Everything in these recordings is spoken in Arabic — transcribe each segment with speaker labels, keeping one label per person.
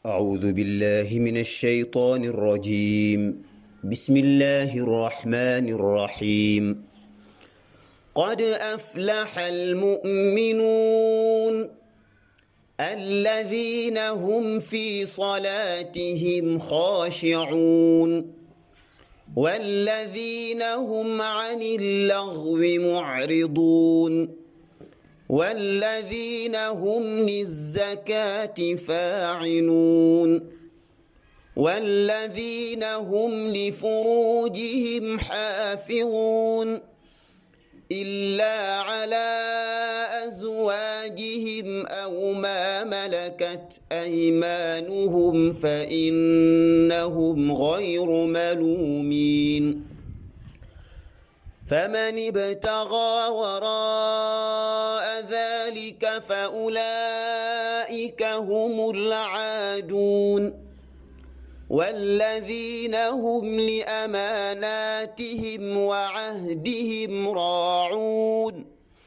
Speaker 1: أعوذ بالله من الشيطان الرجيم. بسم الله الرحمن الرحيم. قد أفلح المؤمنون الذين هم في صلاتهم خاشعون والذين هم عن اللغو معرضون والذين هم للزكاة فاعلون والذين هم لفروجهم حافظون إلا على أزواجهم أو ما ملكت أيمانهم فإنهم غير ملومين. فمن ابتغى وراء ذلك فأولئك هم العادون والذين هم لأماناتهم وعهدهم راعون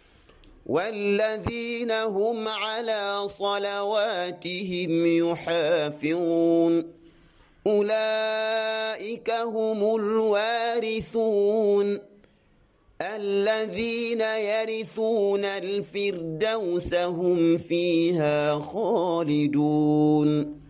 Speaker 1: والذين هم على صلواتهم يحافظون أولئك هم الوارثون الذين يرثون الفردوس هم فيها خالدون.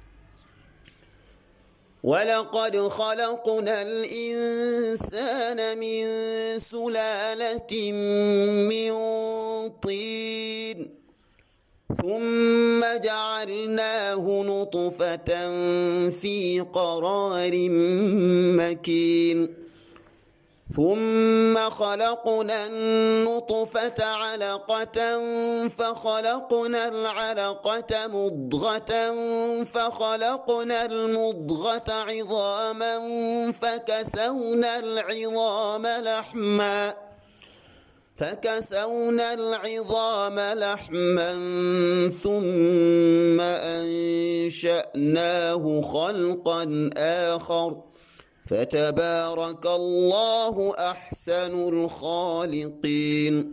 Speaker 1: ولقد خلقنا الإنسان من سلالة من طين ثم جعلناه نطفة في قرار مكين ثم خلقنا النطفة علقة فخلقنا العلقة مضغة فخلقنا المضغة عظاما فكسونا العظام لحما ثم أنشأناه خلقا آخر فتبارك الله أحسن الخالقين.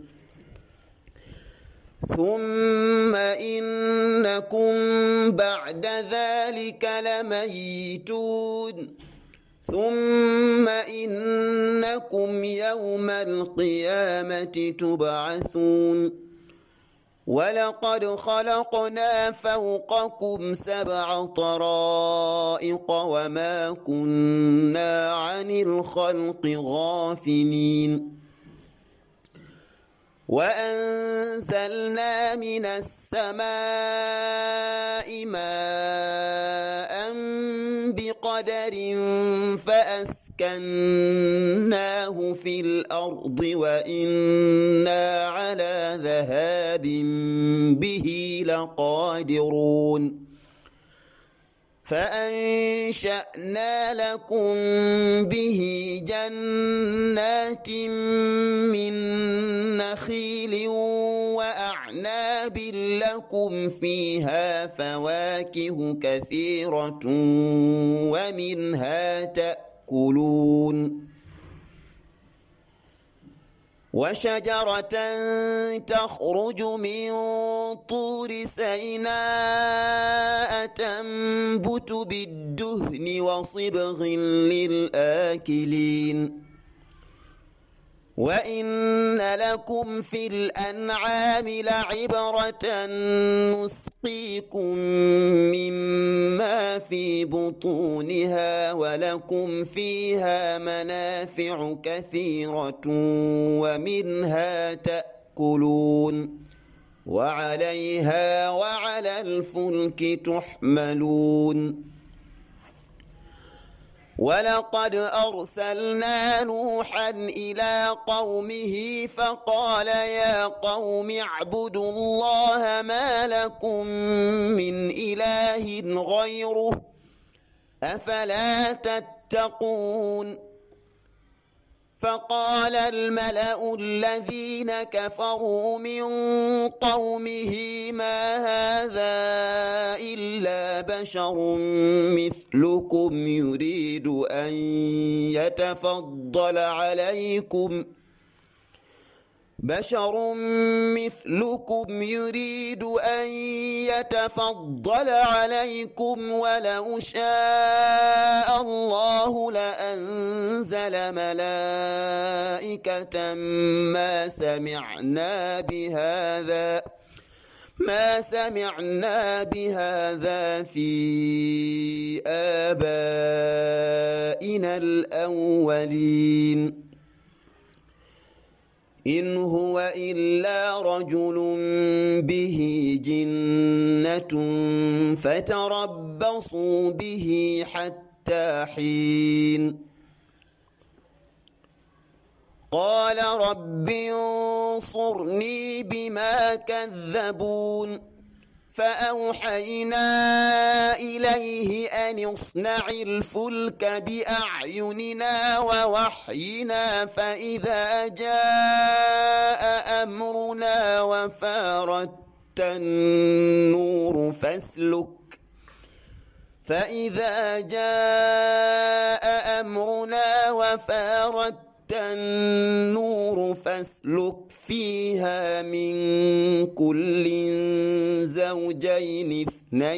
Speaker 1: ثم إنكم بعد ذلك لميتون ثم إنكم يوم القيامة تبعثون. ولقد خلقنا فوقكم 7 طرائق وما كنا عن الخلق غافلين. وأنزلنا من السماء ماء بقدر فأسكناه في الأرض وإنا على ذهاب به لقادرون. فأنشأنا لكم به جنات من نخيل وأعناب لكم فيها فواكه كثيرة ومنها تأكلون. وشجرة تخرج من طور سيناء تنبت بالدهن وصبغ للآكلين. وإن لكم في الأنعام لعبرة نسقيكم مما في بطونها ولكم فيها منافع كثيرة ومنها تأكلون وعليها وعلى الفلك تحملون. ولقد أرسلنا نوحا إلى قومه فقال يا قوم اعبدوا الله ما لكم من إله غيره أفلا تتقون. فقال الملأ الذين كفروا من قومه ما هذا إلا بشر مثلكم يريد أن يتفضل عليكم بشر مثلكم يريد أن يتفضل عليكم ولو شاء الله لأنزل ملائكة ما سمعنا بهذا في آبائنا الأولين إن هو إلا رجل به جنة فتربصوا به حتى حين قال رب انصرني بما كذبون فأوحينا إليه أن اصنع الفلك بأعيننا ووحينا فإذا جاء أمرنا وفارت النور فاسلك فيها من كل زوجين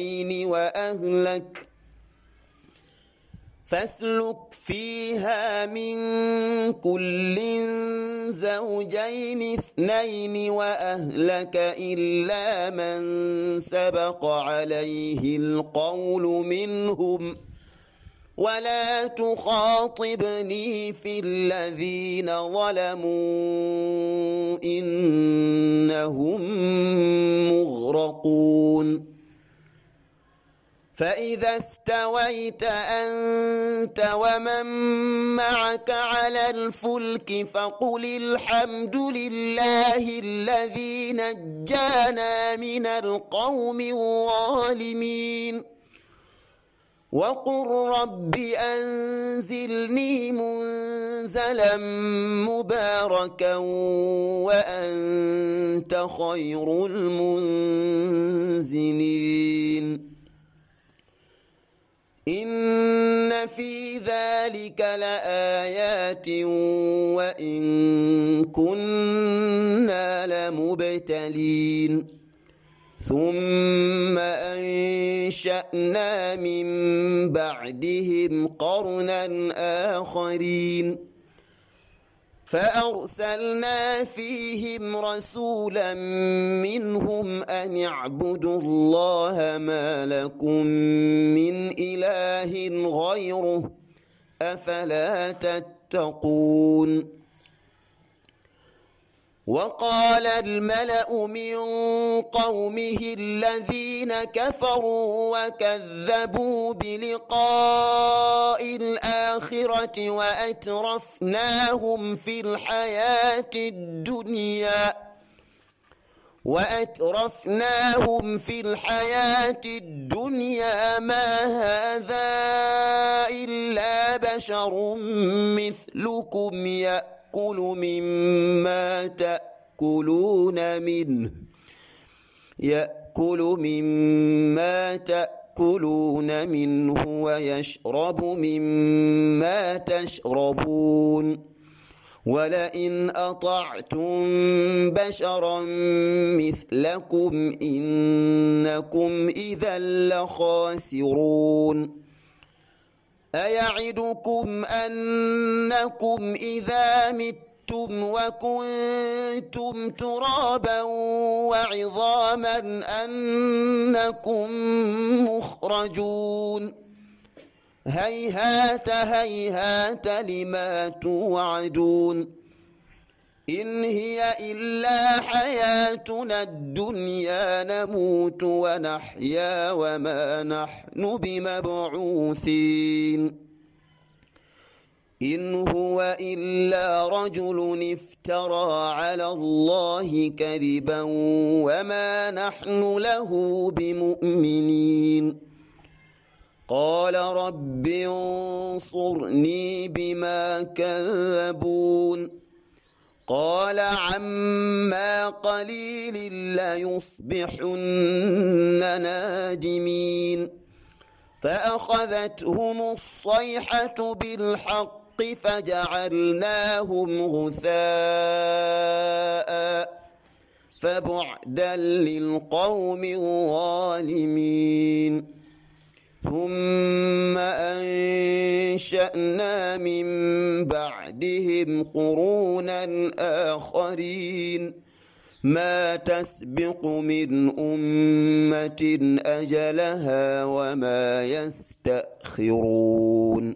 Speaker 1: اثنين وأهلك إلا من سبق عليه القول منهم ولا تخاطبني في الذين ظلموا إنهم مغرقون فإذا استويت أنت ومن معك على الفلك فقل الحمد لله الذي نجانا من القوم الظالمين وقل رب أنزلني منزلا مباركا وأنت خير المنزلين إن في ذلك لآيات وإن كنا لمبتلين ثم أنشأنا من بعدهم قرنا آخرين فأرسلنا فيهم رسولا منهم أن اعبدوا الله ما لكم من إله غيره أفلا تتقون وقال الملأ من قومه الذين كفروا وكذبوا بلقاء الآخرة وأترفناهم في الحياة الدنيا ما هذا إلا بشر مثلكم يأكل مما تأكلون منه ويشرب مما تشربون ولئن أطعتم بشرا مثلكم إنكم إذا لخاسرون أيعدكم أنكم إذا متم وكنتم ترابا وعظاما أنكم مخرجون هيهات هيهات لما توعدون إن هي إلا حياتنا الدنيا نموت ونحيا وما نحن بمبعوثين إن هو إلا رجل افترى على الله كذبا وما نحن له بمؤمنين قال رب انصرني بما كذبون قال عما قليل ليصبحن نادمين فأخذتهم الصيحة بالحق فجعلناهم غثاء فبعدا للقوم الظالمين ثم أنشأنا من بعدهم قرونا آخرين ما تسبق من أمة أجلها وما يستأخرون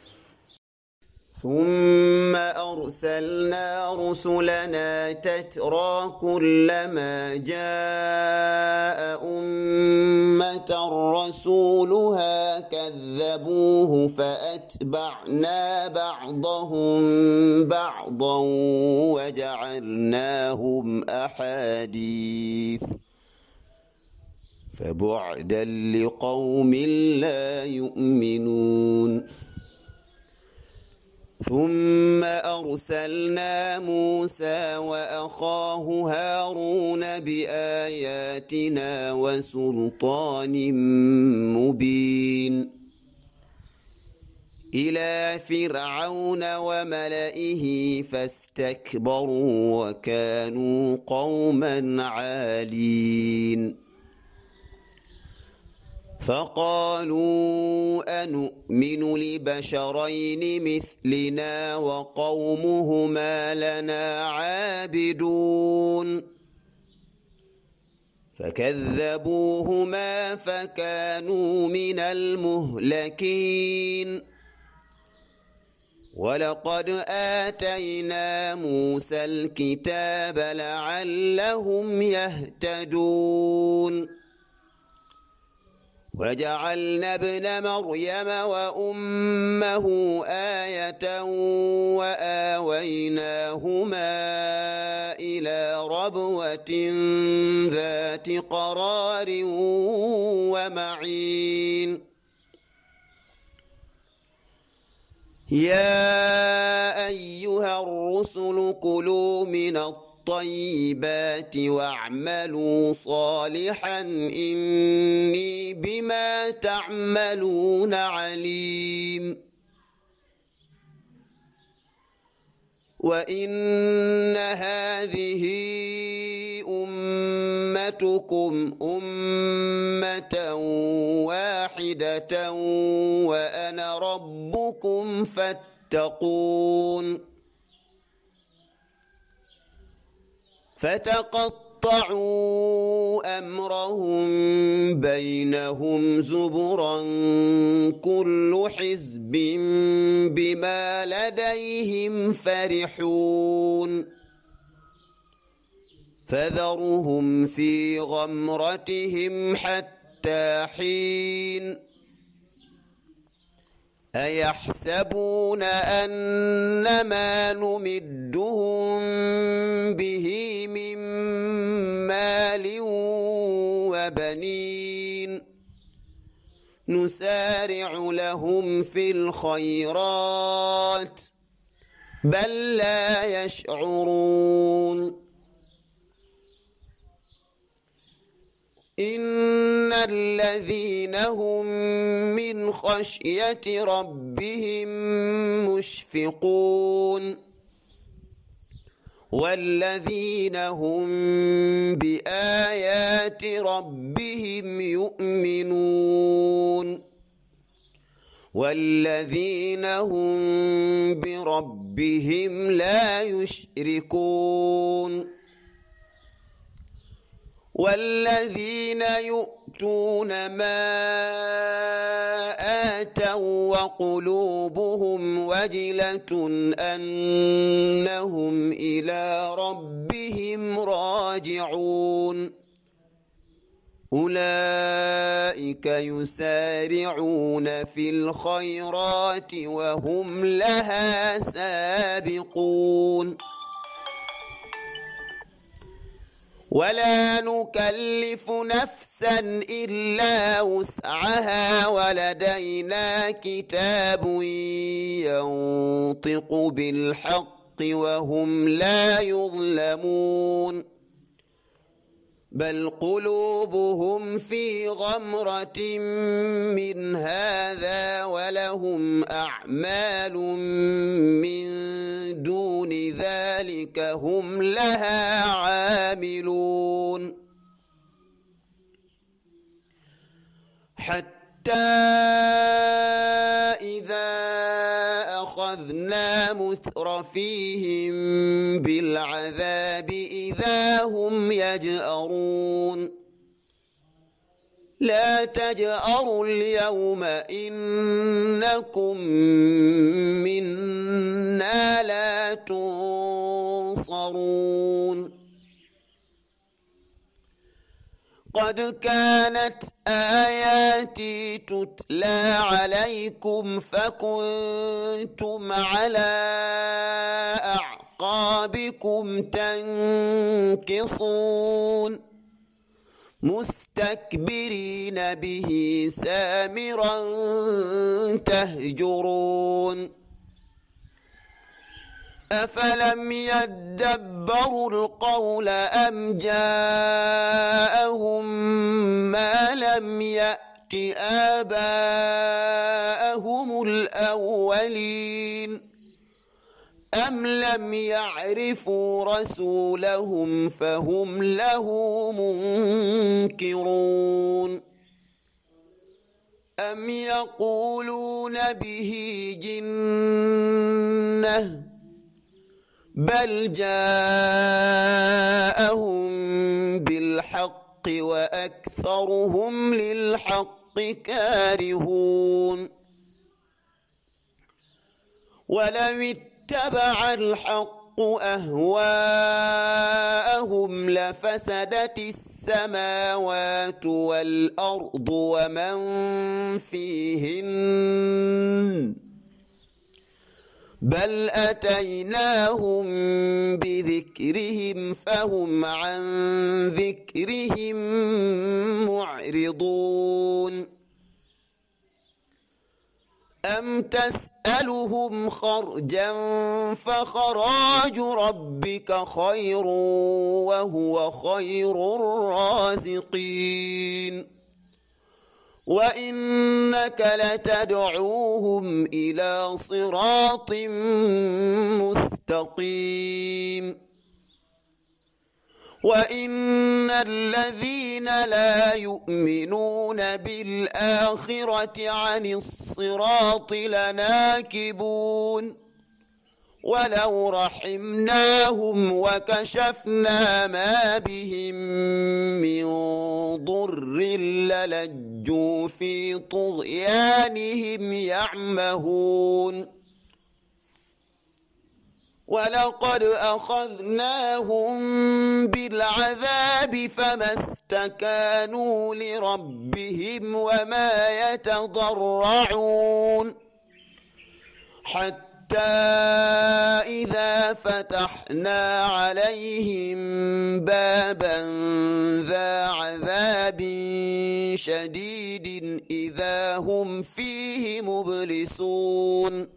Speaker 1: ثم أرسلنا رسلنا تترى كلما جاء أمة رسولها كذبوه فأتبعنا بعضهم بعضا وجعلناهم أحاديث فبعدا لقوم لا يؤمنون ثم أرسلنا موسى وأخاه هارون بآياتنا وسلطان مبين إلى فرعون وملئه فاستكبروا وكانوا قوما عالين فقالوا أنؤمن لبشرين مثلنا وقومهما لنا عابدون فكذبوهما فكانوا من المهلكين ولقد آتينا موسى الكتاب لعلهم يهتدون وجعلنا ابن مريم وأمه آية وآويناهما إلى ربوة ذات قرار ومعين يا أيها الرسل كلوا من الطيبات واعملوا صالحا إني بما تعملون عليم وإن هذه أمتكم أمة واحدة وأنا ربكم فاتقون فتقطعوا أمرهم بينهم زبرا كل حزب بما لديهم فرحون فذرهم في غمرتهم حتى حين أيحسبون أنما نمدهم به من مال وبنين نسارع لهم في الخيرات بل لا يشعرون إن الذين هم من خشية ربهم مشفقون والذين هم بآيات ربهم يؤمنون والذين هم بربهم لا يشركون والذين يؤتون ما آتوا وقلوبهم وجلة أنهم إلى ربهم راجعون أولئك يسارعون في الخيرات وهم لها سابقون ولا نكلف نفسا إلا وسعها ولدينا كتاب ينطق بالحق وهم لا يظلمون بل قلوبهم في غمرة من هذا ولهم أعمال من دون ذلك هم لها عاملون حتى إذا أخذنا مترفيهم بالعذاب إذا هم يجأرون لا تجأروا اليوم إنكم منا لا تنصرون قد كانت آياتي تتلى عليكم فكنتم على أعقابكم تنكصون مستكبرين به سامرا تهجرون أفلم يدبروا القول أم جاءهم ما لم يأت آباءهم الأولين أم لم يعرفوا رسولهم فهم له منكرون أم يقولون به جنة بل جاءهم بالحق وأكثرهم للحق كارهون ولو اتبع الحق أهواءهم لفسدت السماوات والأرض ومن فيهن بل أتيناهم بذكرهم فهم عن ذكرهم معرضون أم تسألهم خرجا فخراج ربك خير وهو خير الرازقين وإنك لتدعوهم إلى صراط مستقيم وإن الذين لا يؤمنون بالآخرة عن الصراط لناكبون ولو رحمناهم وكشفنا ما بهم من ضر للجوا في طغيانهم يعمهون ولقد أخذناهم بالعذاب فما استكانوا لربهم وما يتضرعون حتى إذا فتحنا عليهم بابا ذا عذاب شديد إذا هم فيه مبلسون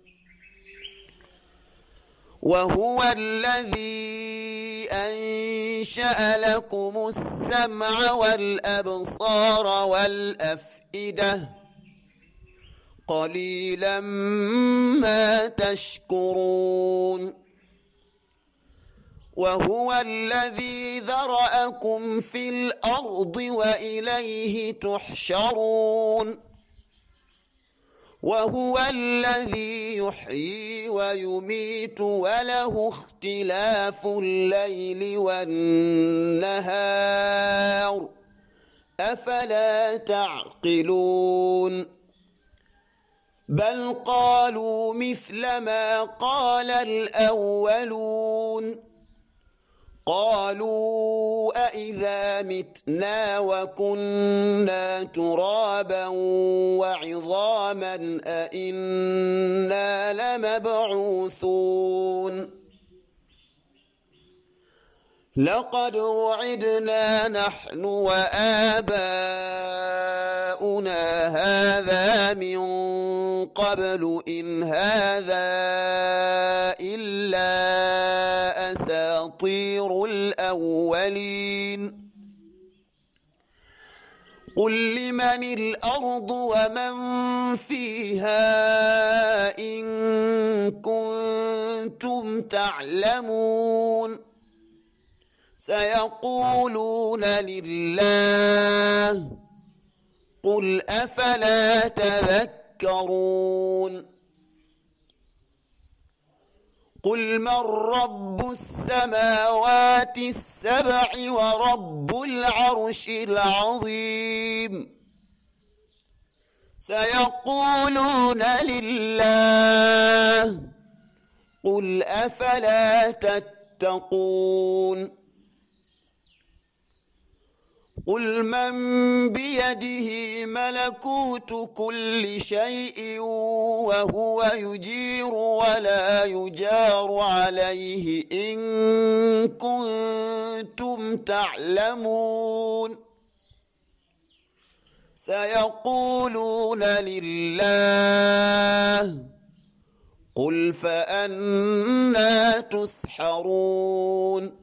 Speaker 1: وهو الذي أنشأ لكم السمع والأبصار والأفئدة قليلا ما تشكرون وهو الذي ذرأكم في الأرض وإليه تحشرون وهو الذي يحيي ويميت وله اختلاف الليل والنهار أفلا تعقلون بل قالوا مثل ما قال الأولون قالوا أإذا متنا وكنا ترابا وعظاما أإنا لمبعوثون لقد وعدنا نحن وآباؤنا هذا من قبل إن هذا إلا أساطير الأولين قل لمن الأرض ومن فيها إن كنتم تعلمون سيقولون لله قل أفلا تذكرون قل من رب السماوات السبع ورب العرش العظيم سيقولون لله قل أفلا تتقون قل من بيده ملكوت كل شيء وهو يجير ولا يجار عليه إن كنتم تعلمون سيقولون لله قل فأنى تسحرون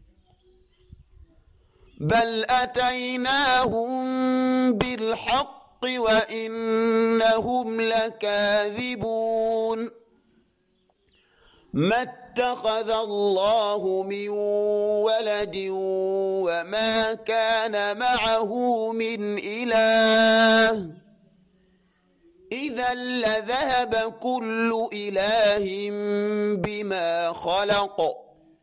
Speaker 1: بل أتيناهم بالحق وإنهم لكاذبون ما اتخذ الله من ولد وما كان معه من إله إذا لذهب كل إله بما خلق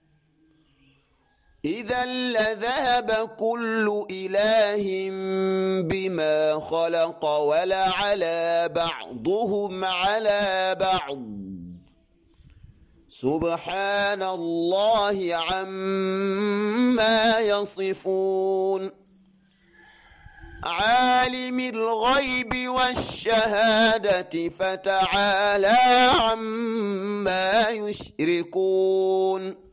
Speaker 1: إذا لذهب كل إله بما خلق ولعلى بعضهم على بعض سبحان الله عما يصفون عالم الغيب والشهادة فتعالى عما يشركون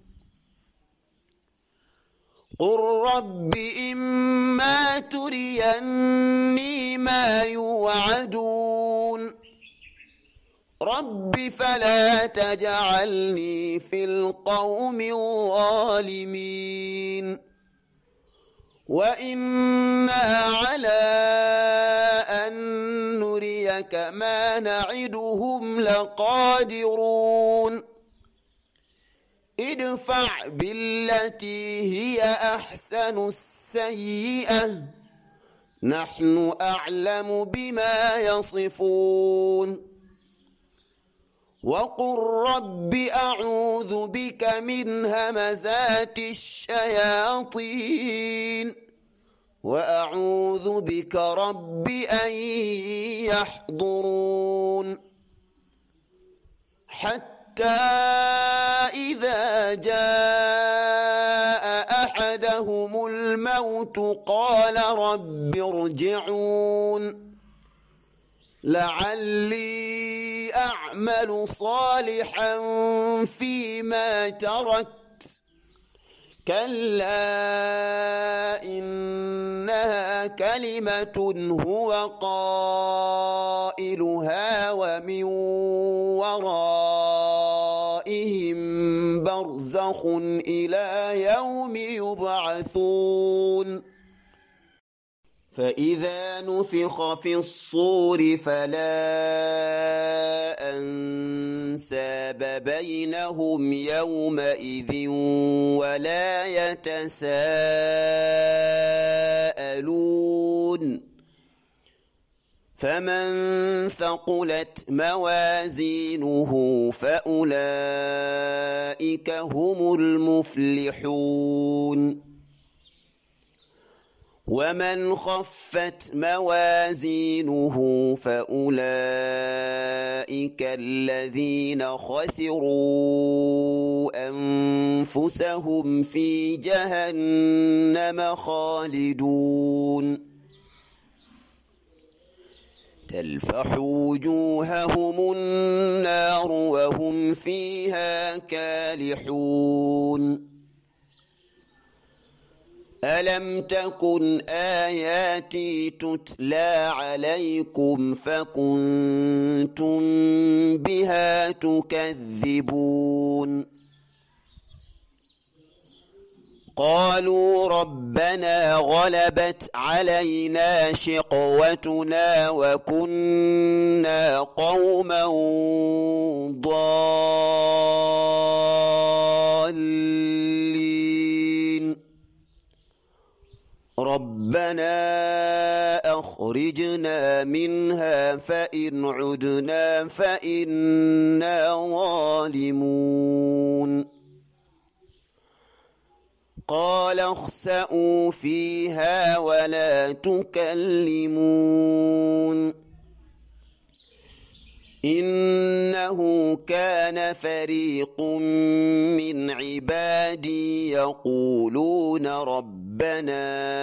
Speaker 1: قل رب إما تريني ما يوعدون رب فلا تجعلني في القوم الظالمين وإنا على أن نريك ما نعدهم لقادرون ادفع بالتي هي أحسن السيئة نحن أعلم بما يصفون وقل رب أعوذ بك من همزات الشياطين وأعوذ بك رب أن يحضرون حتى إذا جاء أحدهم الموت قال رب ارجعون لعلي أعمل صالحا فيما تركت كلا إنها كلمة هو قائلها ومن ورائهم برزخ إلى يوم يبعثون فإذا نفخ في الصور فلا أنساب بينهم يومئذ ولا يتساءلون فمن ثقلت موازينه فأولئك هم المفلحون ومن خفت موازينه فأولئك الذين خسروا أنفسهم في جهنم خالدون تلفح وجوههم النار وهم فيها كالحون ألم تكن آياتي تتلى عليكم فكنتم بها تكذبون قالوا ربنا غلبت علينا شقوتنا وكنا قوما ضالين ربنا أخرجنا منها فإن عدنا فإنا ظالمون قال اخسئوا فيها ولا تكلمون إنه كان فريق من عبادي يقولون ربنا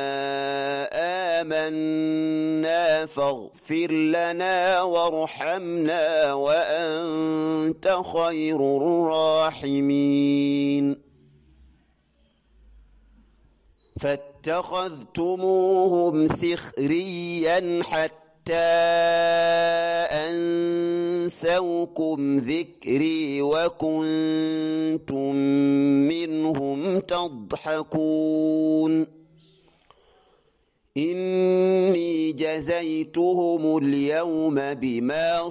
Speaker 1: آمنا فاغفر لنا وارحمنا وأنت خير الراحمين فاتخذتموهم سخريا حتى أنسوكم ذكري وكنتم منهم تضحكون إني جزيتهم اليوم بما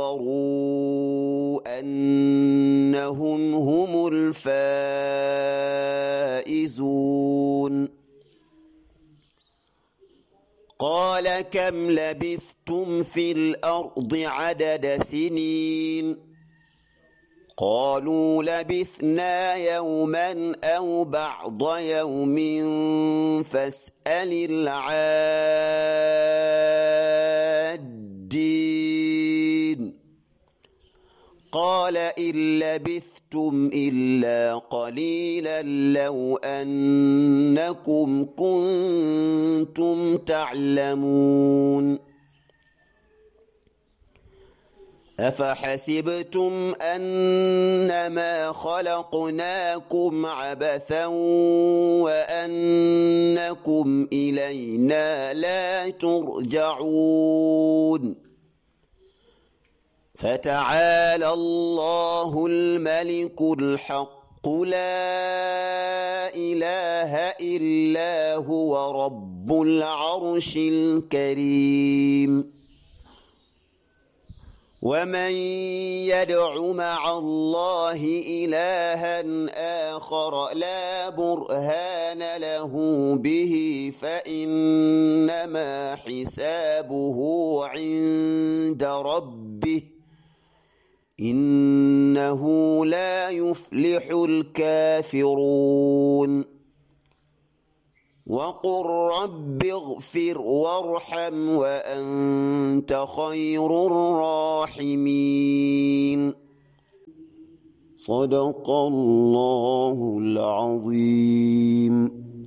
Speaker 1: صبروا أنهم هم الفائزون قال كم لبثتم في الأرض عدد سنين قالوا لبثنا يوما أو بعض يوم فاسأل العادين قال إن لبثتم إلا قليلا لو أنكم كنتم تعلمون أفحسبتم أنما خلقناكم عبثا وأنكم إلينا لا ترجعون فتعالى الله الملك الحق لا إله إلا هو رب العرش الكريم ومن يدع مع الله إلها آخر لا برهان له به فإنما حسابه عند ربه إنه لا يفلح الكافرون وقل رب اغفر وارحم وأنت خير الراحمين صدق الله العظيم.